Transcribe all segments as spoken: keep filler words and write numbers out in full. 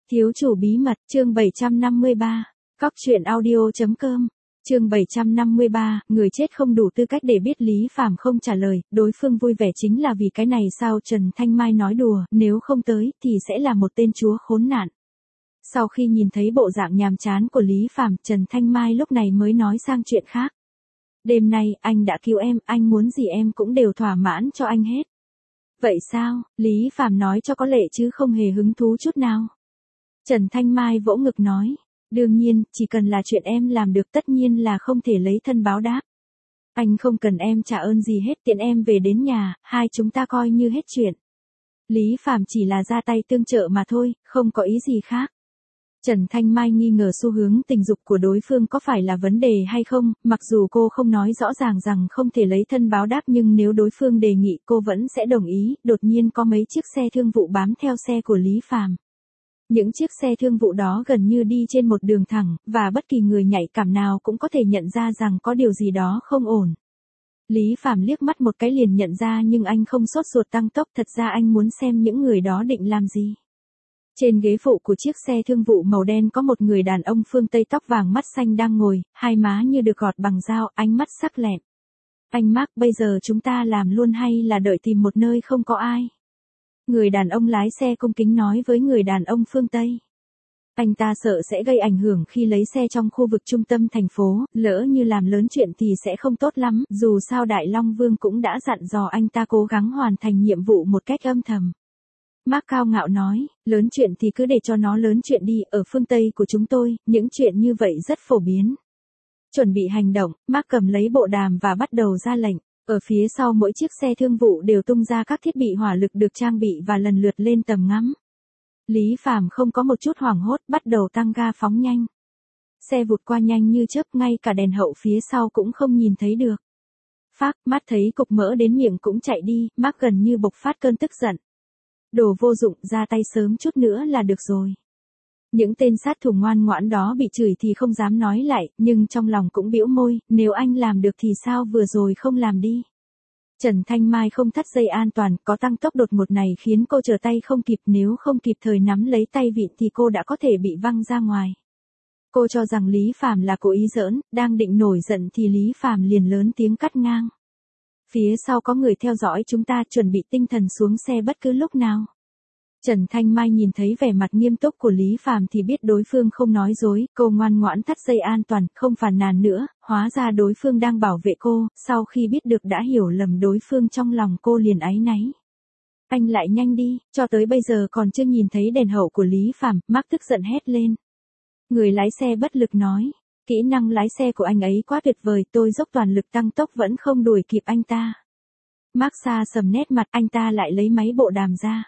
Thiếu chủ bí mật, chương bảy trăm năm mươi ba, cóc truyện audio chấm com, chương bảy trăm năm mươi ba, người chết không đủ tư cách để biết Lý Phàm không trả lời, đối phương vui vẻ chính là vì cái này sao Trần Thanh Mai nói đùa, nếu không tới, thì sẽ là một tên chúa khốn nạn. Sau khi nhìn thấy bộ dạng nhàm chán của Lý Phàm, Trần Thanh Mai lúc này mới nói sang chuyện khác. Đêm nay, anh đã cứu em, anh muốn gì em cũng đều thỏa mãn cho anh hết. Vậy sao, Lý Phàm nói cho có lệ chứ không hề hứng thú chút nào. Trần Thanh Mai vỗ ngực nói, đương nhiên, chỉ cần là chuyện em làm được tất nhiên là không thể lấy thân báo đáp. Anh không cần em trả ơn gì hết, tiện em về đến nhà, hai chúng ta coi như hết chuyện. Lý Phàm chỉ là ra tay tương trợ mà thôi, không có ý gì khác. Trần Thanh Mai nghi ngờ xu hướng tình dục của đối phương có phải là vấn đề hay không, mặc dù cô không nói rõ ràng rằng không thể lấy thân báo đáp nhưng nếu đối phương đề nghị cô vẫn sẽ đồng ý, đột nhiên có mấy chiếc xe thương vụ bám theo xe của Lý Phàm. Những chiếc xe thương vụ đó gần như đi trên một đường thẳng, và bất kỳ người nhạy cảm nào cũng có thể nhận ra rằng có điều gì đó không ổn. Lý Phàm liếc mắt một cái liền nhận ra nhưng anh không sốt ruột tăng tốc, thật ra anh muốn xem những người đó định làm gì. Trên ghế phụ của chiếc xe thương vụ màu đen có một người đàn ông phương Tây tóc vàng mắt xanh đang ngồi, hai má như được gọt bằng dao, ánh mắt sắc lẹm. Anh Mark, bây giờ chúng ta làm luôn hay là đợi tìm một nơi không có ai? Người đàn ông lái xe cung kính nói với người đàn ông phương Tây. Anh ta sợ sẽ gây ảnh hưởng khi lấy xe trong khu vực trung tâm thành phố, lỡ như làm lớn chuyện thì sẽ không tốt lắm, dù sao Đại Long Vương cũng đã dặn dò anh ta cố gắng hoàn thành nhiệm vụ một cách âm thầm. Mark cao ngạo nói, lớn chuyện thì cứ để cho nó lớn chuyện đi, ở phương Tây của chúng tôi, những chuyện như vậy rất phổ biến. Chuẩn bị hành động, Mark cầm lấy bộ đàm và bắt đầu ra lệnh. Ở phía sau mỗi chiếc xe thương vụ đều tung ra các thiết bị hỏa lực được trang bị và lần lượt lên tầm ngắm. Lý Phàm không có một chút hoảng hốt, bắt đầu tăng ga phóng nhanh. Xe vụt qua nhanh như chớp, ngay cả đèn hậu phía sau cũng không nhìn thấy được. Phác, mắt thấy cục mỡ đến miệng cũng chạy đi, Mark gần như bộc phát cơn tức giận. Đồ vô dụng, ra tay sớm chút nữa là được rồi. Những tên sát thủ ngoan ngoãn đó bị chửi thì không dám nói lại, nhưng trong lòng cũng bĩu môi, nếu anh làm được thì sao vừa rồi không làm đi. Trần Thanh Mai không thắt dây an toàn, có tăng tốc đột ngột này khiến cô trở tay không kịp, nếu không kịp thời nắm lấy tay vịn thì cô đã có thể bị văng ra ngoài. Cô cho rằng Lý Phàm là cố ý giỡn, đang định nổi giận thì Lý Phàm liền lớn tiếng cắt ngang. Phía sau có người theo dõi chúng ta, chuẩn bị tinh thần xuống xe bất cứ lúc nào. Trần Thanh Mai nhìn thấy vẻ mặt nghiêm túc của Lý Phàm thì biết đối phương không nói dối, cô ngoan ngoãn thắt dây an toàn, không phàn nàn nữa, hóa ra đối phương đang bảo vệ cô, sau khi biết được đã hiểu lầm đối phương trong lòng cô liền áy náy. Anh lại nhanh đi, cho tới bây giờ còn chưa nhìn thấy đèn hậu của Lý Phàm, Mark tức giận hét lên. Người lái xe bất lực nói, kỹ năng lái xe của anh ấy quá tuyệt vời, tôi dốc toàn lực tăng tốc vẫn không đuổi kịp anh ta. Mark xa sầm nét mặt, anh ta lại lấy máy bộ đàm ra.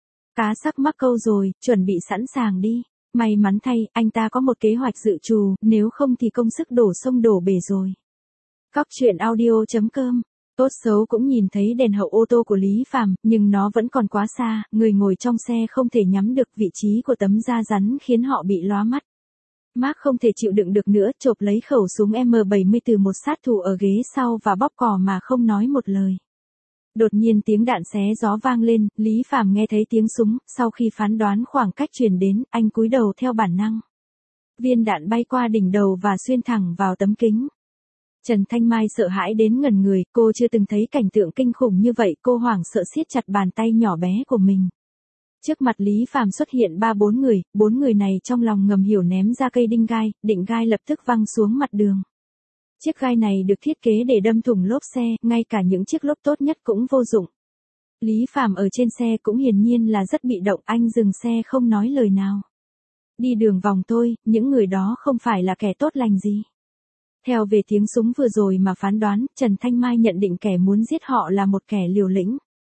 Cá sắc mắc câu rồi, chuẩn bị sẵn sàng đi. May mắn thay, anh ta có một kế hoạch dự trù, nếu không thì công sức đổ sông đổ bể rồi. Cóc truyện audio chấm com. Tốt xấu cũng nhìn thấy đèn hậu ô tô của Lý Phàm, nhưng nó vẫn còn quá xa, người ngồi trong xe không thể nhắm được vị trí của tấm da rắn khiến họ bị lóa mắt. Mark không thể chịu đựng được nữa, chộp lấy khẩu súng M bảy mươi từ một sát thủ ở ghế sau và bóp cò mà không nói một lời. Đột nhiên tiếng đạn xé gió vang lên, Lý Phàm nghe thấy tiếng súng, sau khi phán đoán khoảng cách truyền đến, anh cúi đầu theo bản năng. Viên đạn bay qua đỉnh đầu và xuyên thẳng vào tấm kính. Trần Thanh Mai sợ hãi đến ngẩn người, cô chưa từng thấy cảnh tượng kinh khủng như vậy, cô hoảng sợ siết chặt bàn tay nhỏ bé của mình. Trước mặt Lý Phàm xuất hiện ba bốn người, bốn người này trong lòng ngầm hiểu ném ra cây đinh gai, định gai lập tức văng xuống mặt đường. Chiếc gai này được thiết kế để đâm thủng lốp xe, ngay cả những chiếc lốp tốt nhất cũng vô dụng. Lý Phàm ở trên xe cũng hiển nhiên là rất bị động, anh dừng xe không nói lời nào. Đi đường vòng thôi, những người đó không phải là kẻ tốt lành gì. Theo về tiếng súng vừa rồi mà phán đoán, Trần Thanh Mai nhận định kẻ muốn giết họ là một kẻ liều lĩnh.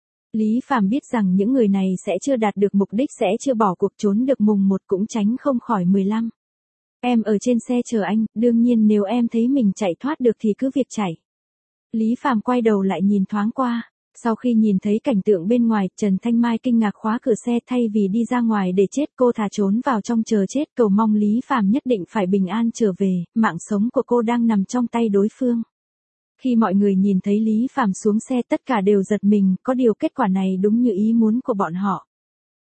Lý Phàm biết rằng những người này sẽ chưa đạt được mục đích, sẽ chưa bỏ cuộc, trốn được mùng một cũng tránh không khỏi mười lăm. Em ở trên xe chờ anh, đương nhiên nếu em thấy mình chạy thoát được thì cứ việc chạy. Lý Phàm quay đầu lại nhìn thoáng qua, sau khi nhìn thấy cảnh tượng bên ngoài, Trần Thanh Mai kinh ngạc khóa cửa xe, thay vì đi ra ngoài để chết cô thà trốn vào trong chờ chết, cầu mong Lý Phàm nhất định phải bình an trở về, mạng sống của cô đang nằm trong tay đối phương. Khi mọi người nhìn thấy Lý Phàm xuống xe tất cả đều giật mình, có điều kết quả này đúng như ý muốn của bọn họ.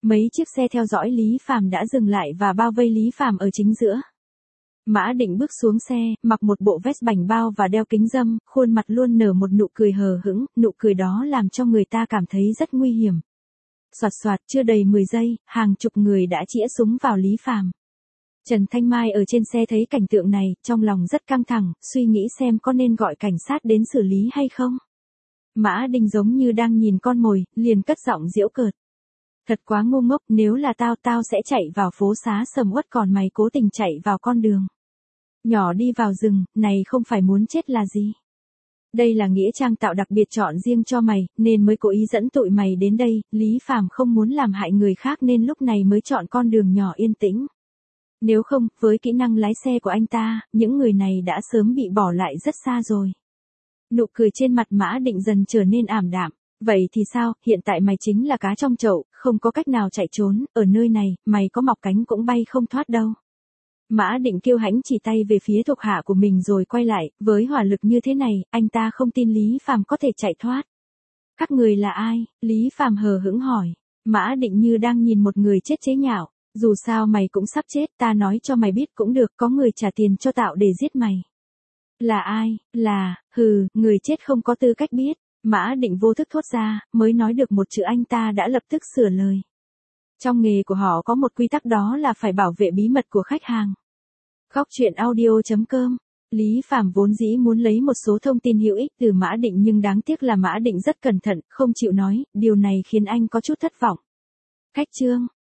Mấy chiếc xe theo dõi Lý Phàm đã dừng lại và bao vây Lý Phàm ở chính giữa. Mã Định bước xuống xe, mặc một bộ vest bảnh bao và đeo kính râm, khuôn mặt luôn nở một nụ cười hờ hững, nụ cười đó làm cho người ta cảm thấy rất nguy hiểm. Soạt soạt, chưa đầy mười giây, hàng chục người đã chĩa súng vào Lý Phàm. Trần Thanh Mai ở trên xe thấy cảnh tượng này, trong lòng rất căng thẳng, suy nghĩ xem có nên gọi cảnh sát đến xử lý hay không. Mã Định giống như đang nhìn con mồi, liền cất giọng giễu cợt. Thật quá ngu ngốc, nếu là tao tao sẽ chạy vào phố xá sầm uất còn mày cố tình chạy vào con đường nhỏ đi vào rừng, này không phải muốn chết là gì. Đây là nghĩa trang tạo đặc biệt chọn riêng cho mày, nên mới cố ý dẫn tụi mày đến đây, Lý Phàm không muốn làm hại người khác nên lúc này mới chọn con đường nhỏ yên tĩnh. Nếu không, với kỹ năng lái xe của anh ta, những người này đã sớm bị bỏ lại rất xa rồi. Nụ cười trên mặt Mã Định dần trở nên ảm đạm. Vậy thì sao, hiện tại mày chính là cá trong chậu, không có cách nào chạy trốn, ở nơi này, mày có mọc cánh cũng bay không thoát đâu. Mã Định kiêu hãnh chỉ tay về phía thuộc hạ của mình rồi quay lại, với hỏa lực như thế này, anh ta không tin Lý Phàm có thể chạy thoát. Các người là ai? Lý Phàm hờ hững hỏi. Mã Định như đang nhìn một người chết chế nhạo. Dù sao mày cũng sắp chết, ta nói cho mày biết cũng được, có người trả tiền cho tạo để giết mày. Là ai? Là, hừ, người chết không có tư cách biết. Mã Định vô thức thốt ra, mới nói được một chữ anh ta đã lập tức sửa lời. Trong nghề của họ có một quy tắc đó là phải bảo vệ bí mật của khách hàng. Góc truyện audio chấm com. Lý Phàm vốn dĩ muốn lấy một số thông tin hữu ích từ Mã Định nhưng đáng tiếc là Mã Định rất cẩn thận, không chịu nói, điều này khiến anh có chút thất vọng. Khách trương,